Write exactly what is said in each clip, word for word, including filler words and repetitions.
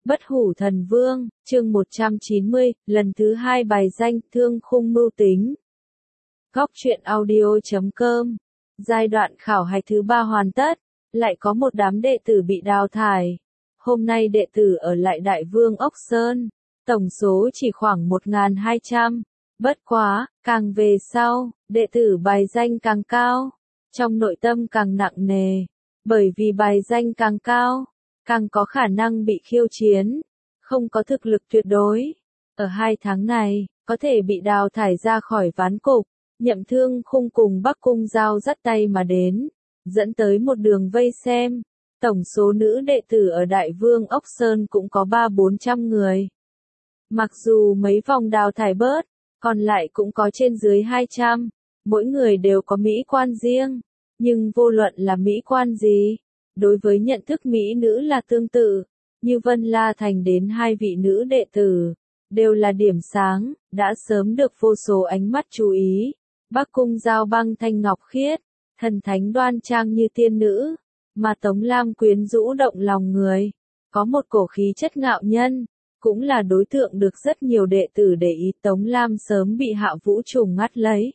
Bất hủ thần vương, chương một trăm chín mươi, lần thứ hai bài danh, thương khung mưu tính. Góc truyện audio chấm com. Giai đoạn khảo hạch thứ ba hoàn tất, lại có một đám đệ tử bị đào thải. Hôm nay đệ tử ở lại Đại Vương Ốc Sơn, tổng số chỉ khoảng một nghìn hai trăm. Bất quá, càng về sau, đệ tử bài danh càng cao, trong nội tâm càng nặng nề, bởi vì bài danh càng cao, càng có khả năng bị khiêu chiến, không có thực lực tuyệt đối. Ở hai tháng này, có thể bị đào thải ra khỏi ván cục, Nhậm Thương Khung cùng Bắc Cung Giao dắt tay mà đến, dẫn tới một đường vây xem. Tổng số nữ đệ tử ở Đại Vương Ốc Sơn cũng có ba bốn trăm người. Mặc dù mấy vòng đào thải bớt, còn lại cũng có trên dưới hai trăm, mỗi người đều có mỹ quan riêng, nhưng vô luận là mỹ quan gì, đối với nhận thức mỹ nữ là tương tự, như Vân La Thành đến hai vị nữ đệ tử, đều là điểm sáng, đã sớm được vô số ánh mắt chú ý. Bắc Cung Giao băng thanh ngọc khiết, thần thánh đoan trang như tiên nữ, mà Tống Lam quyến rũ động lòng người, có một cổ khí chất ngạo nhân, cũng là đối tượng được rất nhiều đệ tử để ý. Tống Lam sớm bị Hạ Vũ Trùng ngắt lấy,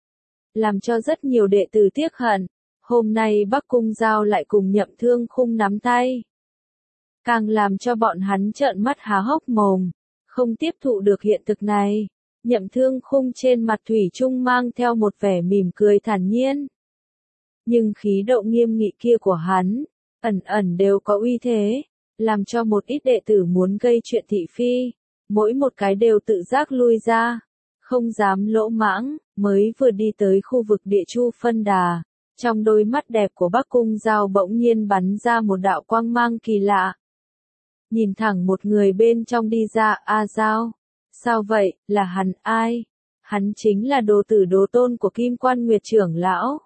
làm cho rất nhiều đệ tử tiếc hận. Hôm nay Bắc Cung Giao lại cùng Nhậm Thương Khung nắm tay, càng làm cho bọn hắn trợn mắt há hốc mồm, không tiếp thụ được hiện thực này. Nhậm Thương Khung trên mặt thủy chung mang theo một vẻ mỉm cười thản nhiên, nhưng khí độ nghiêm nghị kia của hắn, ẩn ẩn đều có uy thế, làm cho một ít đệ tử muốn gây chuyện thị phi, mỗi một cái đều tự giác lui ra, không dám lỗ mãng. Mới vừa đi tới khu vực địa chu phân đà, trong đôi mắt đẹp của Bắc Cung Giao bỗng nhiên bắn ra một đạo quang mang kỳ lạ. Nhìn thẳng một người bên trong đi ra. A Giao, sao vậy, là hắn ai? Hắn chính là đồ tử đồ tôn của Kim Quan Nguyệt trưởng lão.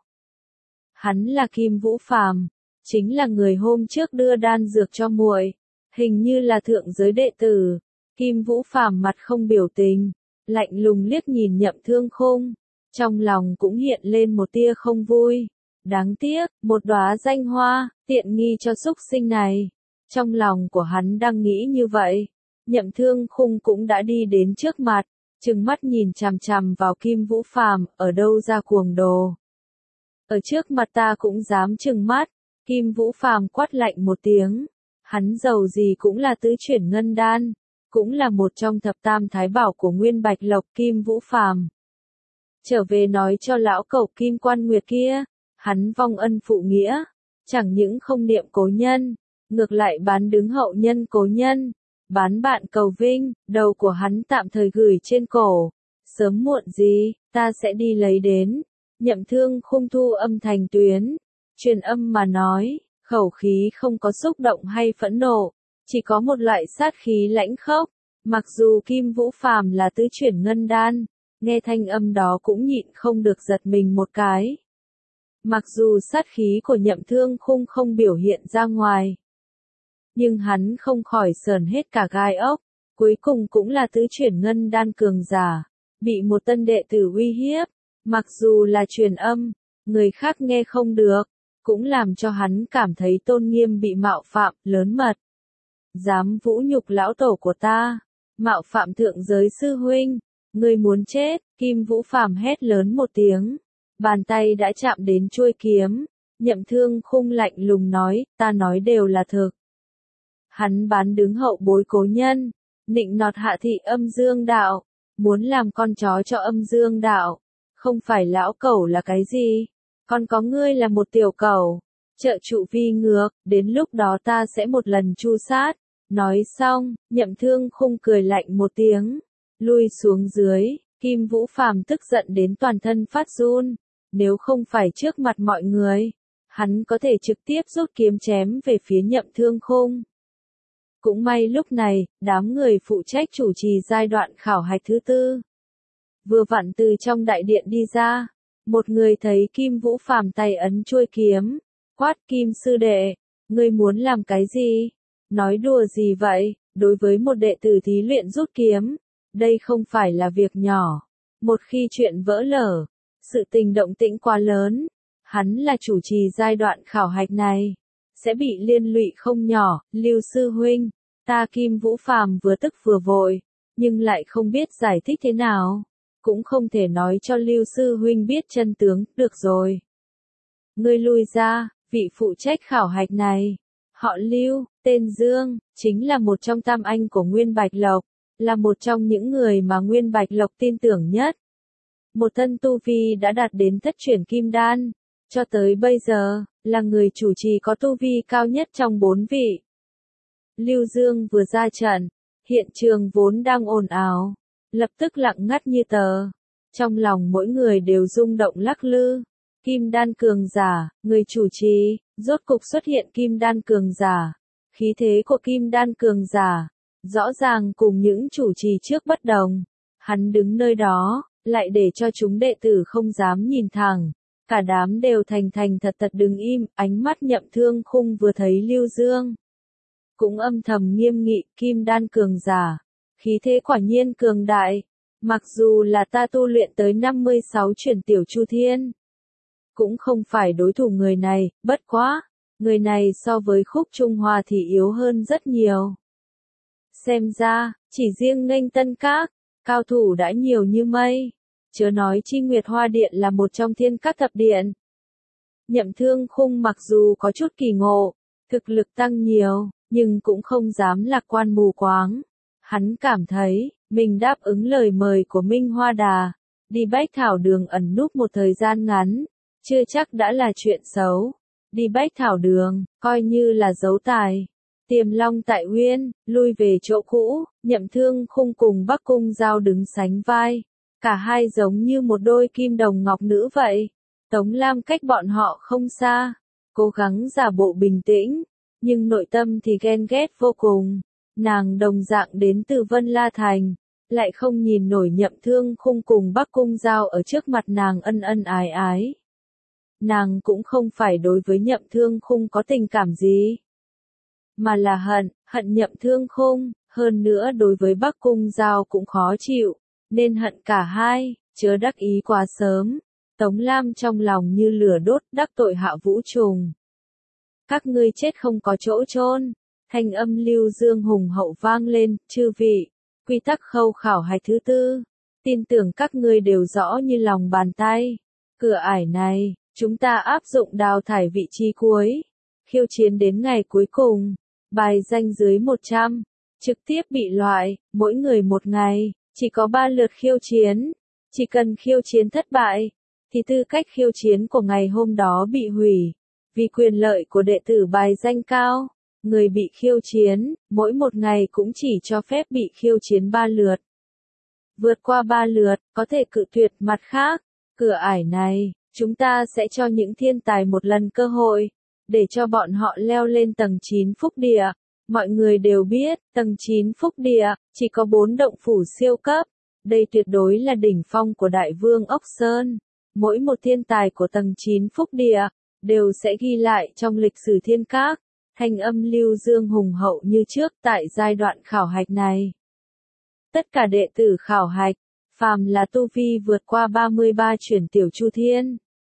Hắn là Kim Vũ Phàm, chính là người hôm trước đưa đan dược cho muội, hình như là thượng giới đệ tử. Kim Vũ Phàm mặt không biểu tình, lạnh lùng liếc nhìn Nhậm Thương Khung, trong lòng cũng hiện lên một tia không vui. Đáng tiếc, một đóa danh hoa, tiện nghi cho súc sinh này. Trong lòng của hắn đang nghĩ như vậy, Nhậm Thương Khung cũng đã đi đến trước mặt, trừng mắt nhìn chằm chằm vào Kim Vũ Phàm, ở đâu ra cuồng đồ. Ở trước mặt ta cũng dám trừng mắt. Kim Vũ Phàm quát lạnh một tiếng, hắn dầu gì cũng là tứ chuyển ngân đan, cũng là một trong thập tam thái bảo của Nguyên Bạch Lộc. Kim Vũ Phàm trở về nói cho lão cẩu Kim Quan Nguyệt kia, hắn vong ân phụ nghĩa, chẳng những không niệm cố nhân, ngược lại bán đứng hậu nhân cố nhân, bán bạn cầu vinh. Đầu của hắn tạm thời gửi trên cổ, sớm muộn gì, ta sẽ đi lấy đến. Nhậm Thương Khung thu âm thành tuyến, truyền âm mà nói, khẩu khí không có xúc động hay phẫn nộ, chỉ có một loại sát khí lãnh khốc. Mặc dù Kim Vũ Phàm là tứ chuyển ngân đan, nghe thanh âm đó cũng nhịn không được giật mình một cái. Mặc dù sát khí của Nhậm Thương Khung không biểu hiện ra ngoài, nhưng hắn không khỏi sờn hết cả gai ốc. Cuối cùng cũng là tứ chuyển ngân đan cường giả, bị một tân đệ tử uy hiếp, mặc dù là truyền âm, người khác nghe không được, cũng làm cho hắn cảm thấy tôn nghiêm bị mạo phạm, lớn mật. Dám vũ nhục lão tổ của ta, mạo phạm thượng giới sư huynh, ngươi muốn chết. Kim Vũ Phàm hét lớn một tiếng, bàn tay đã chạm đến chuôi kiếm. Nhậm Thương Khung lạnh lùng nói, ta nói đều là thực. Hắn bán đứng hậu bối cố nhân, nịnh nọt hạ thị Âm Dương đạo, muốn làm con chó cho Âm Dương đạo. Không phải lão cẩu là cái gì, còn có ngươi là một tiểu cẩu, trợ trụ vi ngược, đến lúc đó ta sẽ một lần tru sát. Nói xong, Nhậm Thương Khung cười lạnh một tiếng, lui xuống dưới. Kim Vũ Phàm tức giận đến toàn thân phát run, nếu không phải trước mặt mọi người, hắn có thể trực tiếp rút kiếm chém về phía Nhậm Thương Khung. Cũng may lúc này, đám người phụ trách chủ trì giai đoạn khảo hạch thứ tư vừa vặn từ trong đại điện đi ra. Một người thấy Kim Vũ Phàm tay ấn chuôi kiếm, quát, Kim sư đệ, ngươi muốn làm cái gì? Nói đùa gì vậy? Đối với một đệ tử thí luyện rút kiếm, đây không phải là việc nhỏ. Một khi chuyện vỡ lở, sự tình động tĩnh quá lớn, hắn là chủ trì giai đoạn khảo hạch này, sẽ bị liên lụy không nhỏ. Lưu sư huynh, Ta Kim Vũ Phàm vừa tức vừa vội, nhưng lại không biết giải thích thế nào, cũng không thể nói cho Lưu sư huynh biết chân tướng, được rồi. Ngươi lui ra, vị phụ trách khảo hạch này. Họ Lưu, tên Dương, chính là một trong tam anh của Nguyên Bạch Lộc, là một trong những người mà Nguyên Bạch Lộc tin tưởng nhất. Một thân tu vi đã đạt đến thất chuyển kim đan, cho tới bây giờ, là người chủ trì có tu vi cao nhất trong bốn vị. Lưu Dương vừa ra trận, hiện trường vốn đang ồn ào, lập tức lặng ngắt như tờ. Trong lòng mỗi người đều rung động lắc lư. Kim đan cường giả, người chủ trì, rốt cục xuất hiện kim đan cường giả. Khí thế của kim đan cường giả, rõ ràng cùng những chủ trì trước bất đồng. Hắn đứng nơi đó, lại để cho chúng đệ tử không dám nhìn thẳng. Cả đám đều thành thành thật thật đứng im, ánh mắt Nhậm Thương Khung vừa thấy Lưu Dương. Cũng âm thầm nghiêm nghị, kim đan cường giả. Khí thế quả nhiên cường đại. Mặc dù là ta tu luyện tới năm mươi sáu chuyển tiểu chu thiên, cũng không phải đối thủ người này, bất quá. Người này so với Khúc Trung Hòa thì yếu hơn rất nhiều. Xem ra, chỉ riêng Nghênh Tân Các, cao thủ đã nhiều như mây. Chớ nói chi Nguyệt Hoa Điện là một trong thiên các thập điện. Nhậm Thương Khung mặc dù có chút kỳ ngộ, thực lực tăng nhiều, nhưng cũng không dám lạc quan mù quáng. Hắn cảm thấy, mình đáp ứng lời mời của Minh Hoa Đà, đi Bách Thảo Đường ẩn núp một thời gian ngắn, chưa chắc đã là chuyện xấu. Đi Bách Thảo Đường, coi như là dấu tài. Tiềm Long tại Uyên, lui về chỗ cũ, Nhậm Thương Khung cùng Bắc Cung Giao đứng sánh vai. Cả hai giống như một đôi kim đồng ngọc nữ vậy. Tống Lam cách bọn họ không xa, cố gắng giả bộ bình tĩnh, nhưng nội tâm thì ghen ghét vô cùng. Nàng đồng dạng đến từ Vân La Thành, lại không nhìn nổi Nhậm Thương Khung cùng Bắc Cung Giao ở trước mặt nàng ân ân ái ái. Nàng cũng không phải đối với Nhậm Thương Khung có tình cảm gì, mà là hận, hận Nhậm Thương Khung, hơn nữa đối với Bắc Cung Giao cũng khó chịu, nên hận cả hai, chớ đắc ý quá sớm. Tống Lam trong lòng như lửa đốt, đắc tội Hạ Vũ Trùng. Các ngươi chết không có chỗ chôn. Thanh âm Lưu Dương hùng hậu vang lên, chư vị, quy tắc khâu khảo hạch thứ tư, tin tưởng các ngươi đều rõ như lòng bàn tay. Cửa ải này, chúng ta áp dụng đào thải vị trí cuối, khiêu chiến đến ngày cuối cùng, bài danh dưới một trăm, trực tiếp bị loại, mỗi người một ngày, chỉ có ba lượt khiêu chiến, chỉ cần khiêu chiến thất bại, thì tư cách khiêu chiến của ngày hôm đó bị hủy, vì quyền lợi của đệ tử bài danh cao. Người bị khiêu chiến, mỗi một ngày cũng chỉ cho phép bị khiêu chiến ba lượt. Vượt qua ba lượt, có thể cự tuyệt. Mặt khác, cửa ải này, chúng ta sẽ cho những thiên tài một lần cơ hội, để cho bọn họ leo lên tầng chín phúc địa. Mọi người đều biết, tầng chín phúc địa, chỉ có bốn động phủ siêu cấp. Đây tuyệt đối là đỉnh phong của Đại Vương Ốc Sơn. Mỗi một thiên tài của tầng chín phúc địa, đều sẽ ghi lại trong lịch sử thiên các. Thanh âm Lưu Dương hùng hậu như trước tại giai đoạn khảo hạch này. Tất cả đệ tử khảo hạch, phàm là tu vi vượt qua ba mươi ba chuyển tiểu chu thiên,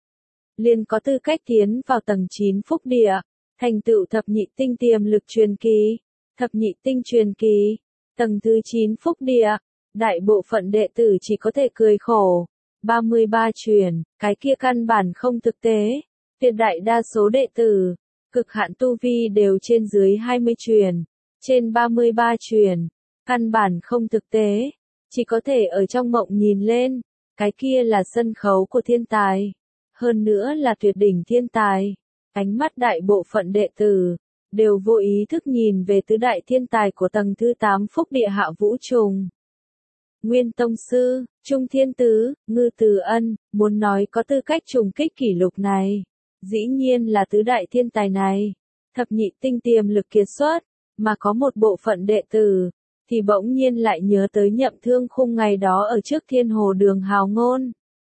liền có tư cách tiến vào tầng chín phúc địa, thành tựu thập nhị tinh tiềm lực truyền kỳ, thập nhị tinh truyền kỳ, tầng thứ chín phúc địa, đại bộ phận đệ tử chỉ có thể cười khổ. ba mươi ba truyền, cái kia căn bản không thực tế, tuyệt đại đa số đệ tử, cực hạn tu vi đều trên dưới hai mươi truyền, trên ba mươi ba truyền, căn bản không thực tế, chỉ có thể ở trong mộng nhìn lên, cái kia là sân khấu của thiên tài, hơn nữa là tuyệt đỉnh thiên tài. Ánh mắt đại bộ phận đệ tử, đều vô ý thức nhìn về tứ đại thiên tài của tầng thứ tám phúc địa Hạ Vũ Trùng. Nguyên Tông Sư, Trung Thiên Tứ, Ngư Từ Ân, muốn nói có tư cách trùng kích kỷ lục này. Dĩ nhiên là tứ đại thiên tài này, thập nhị tinh tiềm lực kiệt xuất, mà có một bộ phận đệ tử, thì bỗng nhiên lại nhớ tới Nhậm Thương Khung ngày đó ở trước Thiên Hồ Đường hào ngôn.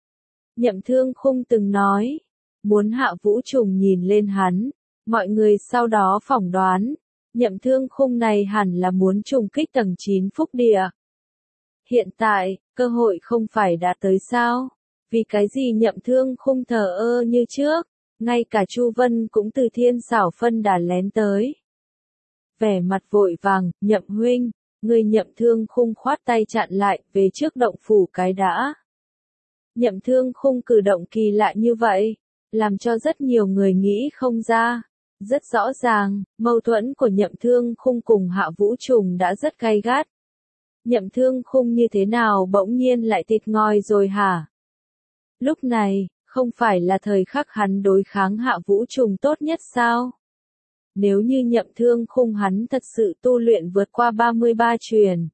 Nhậm Thương Khung từng nói, muốn Hạ Vũ Trùng nhìn lên hắn, mọi người sau đó phỏng đoán, Nhậm Thương Khung này hẳn là muốn trùng kích tầng chín phúc địa. Hiện tại, cơ hội không phải đã tới sao? Vì cái gì Nhậm Thương Khung thờ ơ như trước? Ngay cả Chu Vân cũng từ Thiên Xảo Phân đà lén tới. vẻ mặt vội vàng, Nhậm huynh, người Nhậm Thương Khung khoát tay chặn lại, về trước động phủ cái đã. Nhậm Thương Khung cử động kỳ lạ như vậy, làm cho rất nhiều người nghĩ không ra. Rất rõ ràng, mâu thuẫn của Nhậm Thương Khung cùng Hạ Vũ Trùng đã rất gay gắt. Nhậm Thương Khung như thế nào bỗng nhiên lại thịt ngòi rồi hả? Lúc này, không phải là thời khắc hắn đối kháng Hạ Vũ Trùng tốt nhất sao? Nếu như Nhậm Thương Khung hắn thật sự tu luyện vượt qua ba mươi ba truyền.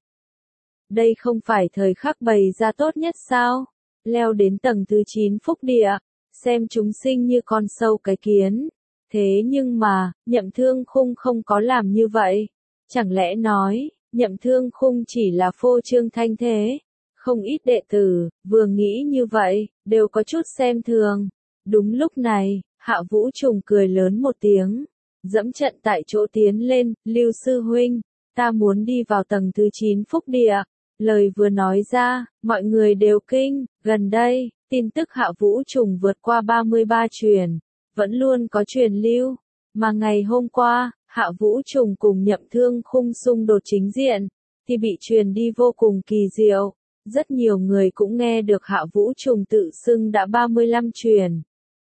Đây không phải thời khắc bày ra tốt nhất sao? Leo đến tầng thứ chín phúc địa, xem chúng sinh như con sâu cái kiến. Thế nhưng mà, Nhậm Thương Khung không có làm như vậy. Chẳng lẽ nói, Nhậm Thương Khung chỉ là phô trương thanh thế? Không ít đệ tử, vừa nghĩ như vậy, đều có chút xem thường. Đúng lúc này, Hạ Vũ Trùng cười lớn một tiếng, dẫm trận tại chỗ tiến lên, Lưu sư huynh, ta muốn đi vào tầng thứ chín phúc địa. Lời vừa nói ra, mọi người đều kinh, gần đây, tin tức Hạ Vũ Trùng vượt qua ba mươi ba truyền, vẫn luôn có truyền lưu, mà ngày hôm qua, Hạ Vũ Trùng cùng Nhậm Thương Khung xung đột chính diện, thì bị truyền đi vô cùng kỳ diệu. Rất nhiều người cũng nghe được Hạ Vũ Trùng tự xưng đã ba mươi lăm truyền.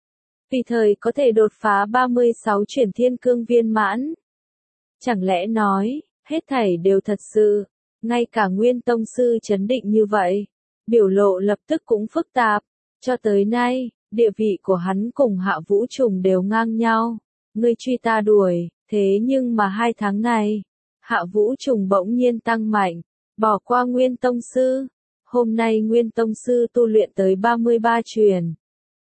Vì thời có thể đột phá ba mươi sáu truyền thiên cương viên mãn. Chẳng lẽ nói, hết thảy đều thật sự, ngay cả Nguyên Tông Sư chấn định như vậy, biểu lộ lập tức cũng phức tạp. Cho tới nay, địa vị của hắn cùng Hạ Vũ Trùng đều ngang nhau. Ngươi truy ta đuổi, thế nhưng mà hai tháng này, Hạ Vũ Trùng bỗng nhiên tăng mạnh, bỏ qua Nguyên Tông Sư. Hôm nay Nguyên Tông Sư tu luyện tới ba mươi ba truyền.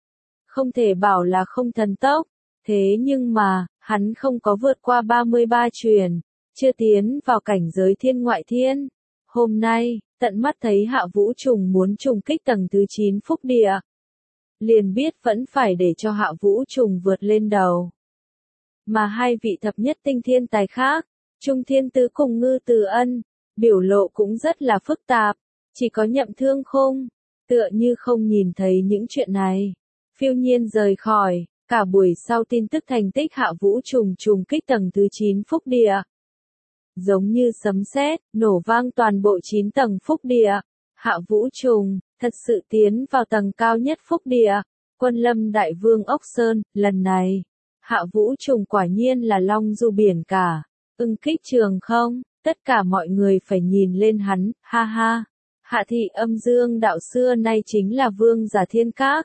Không thể bảo là không thần tốc, thế nhưng mà, hắn không có vượt qua ba mươi ba truyền, chưa tiến vào cảnh giới thiên ngoại thiên. Hôm nay, tận mắt thấy Hạ Vũ Trùng muốn trùng kích tầng thứ chín phúc địa. Liền biết vẫn phải để cho Hạ Vũ Trùng vượt lên đầu. Mà hai vị thập nhất tinh thiên tài khác, Trung Thiên Tứ cùng Ngư Từ Ân, biểu lộ cũng rất là phức tạp. Chỉ có Nhậm Thương Khung, tựa như không nhìn thấy những chuyện này. Phiêu nhiên rời khỏi, cả buổi sau tin tức thành tích Hạ Vũ Trùng trùng kích tầng thứ chín phúc địa. Giống như sấm sét, nổ vang toàn bộ chín tầng phúc địa. Hạ Vũ Trùng, thật sự tiến vào tầng cao nhất phúc địa. Quân Lâm Đại Vương Ốc Sơn, lần này, Hạ Vũ Trùng quả nhiên là long du biển cả. Ưng kích trường không, tất cả mọi người phải nhìn lên hắn, ha ha. Hạ thị âm dương đạo xưa nay chính là vương giả thiên các.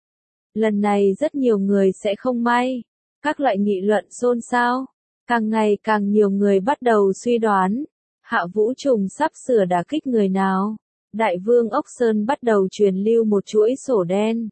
Lần này rất nhiều người sẽ không may. Các loại nghị luận xôn xao. Càng ngày càng nhiều người bắt đầu suy đoán. Hạ Vũ Trùng sắp sửa đả kích người nào. Đại vương Ốc Sơn bắt đầu truyền lưu một chuỗi sổ đen.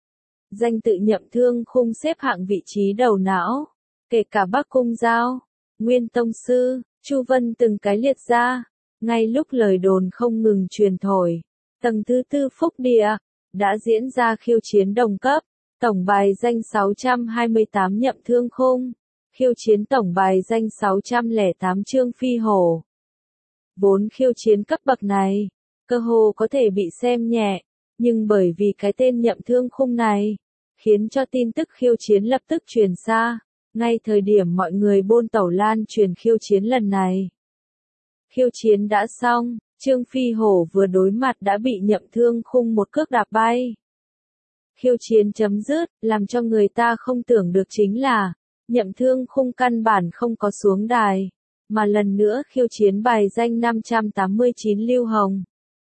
Danh tự Nhậm Thương Khung xếp hạng vị trí đầu não. Kể cả Bắc Cung Giao, Nguyên Tông Sư, Chu Vân từng cái liệt ra. Ngay lúc lời đồn không ngừng truyền thổi, tầng thứ tư phúc địa, đã diễn ra khiêu chiến đồng cấp, tổng bài danh sáu trăm hai mươi tám Nhậm Thương Khung, khiêu chiến tổng bài danh sáu trăm lẻ tám Trương Phi Hổ. Vốn khiêu chiến cấp bậc này, cơ hồ có thể bị xem nhẹ, nhưng bởi vì cái tên Nhậm Thương Khung này, khiến cho tin tức khiêu chiến lập tức truyền xa, ngay thời điểm mọi người bôn tẩu lan truyền khiêu chiến lần này. Khiêu chiến đã xong, Trương Phi Hổ vừa đối mặt đã bị Nhậm Thương Khung một cước đạp bay. Khiêu chiến chấm dứt, làm cho người ta không tưởng được chính là, Nhậm Thương Khung căn bản không có xuống đài, mà lần nữa khiêu chiến bài danh năm trăm tám mươi chín Lưu Hồng.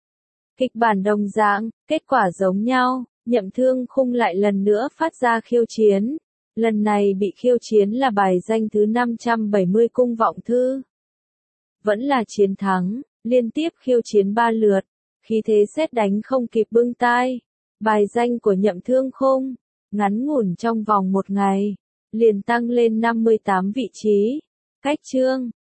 Kịch bản đồng dạng, kết quả giống nhau, Nhậm Thương Khung lại lần nữa phát ra khiêu chiến. Lần này bị khiêu chiến là bài danh thứ năm trăm bảy mươi Cung Vọng Thư. Vẫn là chiến thắng, liên tiếp khiêu chiến ba lượt, khí thế sét đánh không kịp bưng tai. Bài danh của Nhậm Thương Khung, ngắn ngủn trong vòng một ngày, liền tăng lên năm mươi tám vị trí. Cách chương